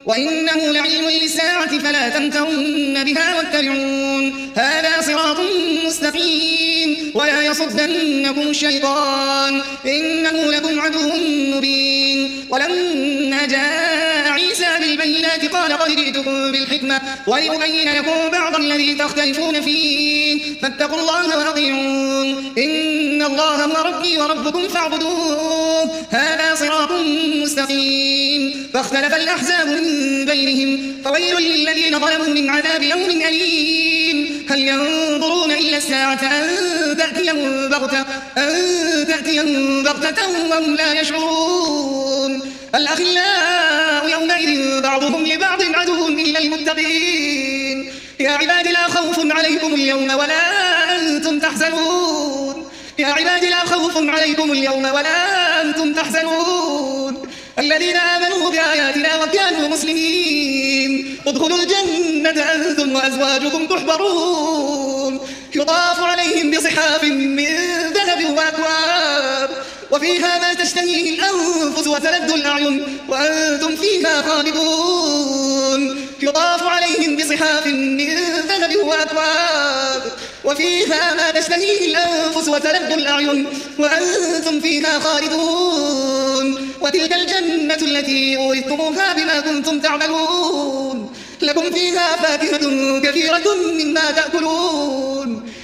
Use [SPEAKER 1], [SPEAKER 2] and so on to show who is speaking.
[SPEAKER 1] وإنه لعلم للساعة فلا تمترن بها واتبعون هذا صراط مستقيم ولا يصدنكم الشيطان إنه لكم عدو مبين. ولما جاء عيسى بالبينات قال قد جئتكم بالحكمة ولأبين لكم بعض الذي تختلفون فيه فاتقوا الله وأطيعون إن الله هو ربي وربكم فاعبدوه هذا صراط مستقيم. فاختلف الأحزاب من بينهم فويل للذين ظلموا من عذاب يوم أليم. هل ينظرون إلا الساعة أن تأتيهم بغتة وهم لا يشعرون. الأخلاء يومئذ بعضهم لبعض عدو إلا المتقين. يا عباد لا خوف عليكم اليوم ولا أنتم تحزنون الذين آمنوا بآياتنا وكانوا مسلمين ادخلوا الجنة أنتم وأزواجكم تحبرون يطاف عليهم بصحاف من ذهب وأكواب وفيها ما تشتهيه الأنفس وتلذ الأعين وأنتم فيها خالدون يطاف عليهم بصحاف من ذهب وأكواب وفيها ما تشتهيه الأنفس وتلذ الأعين وأنتم فيها خالدون وتلك الجنة التي أورثتموها بما كنتم تعملون لكم فيها فاكهة كثيرة مما تأكلون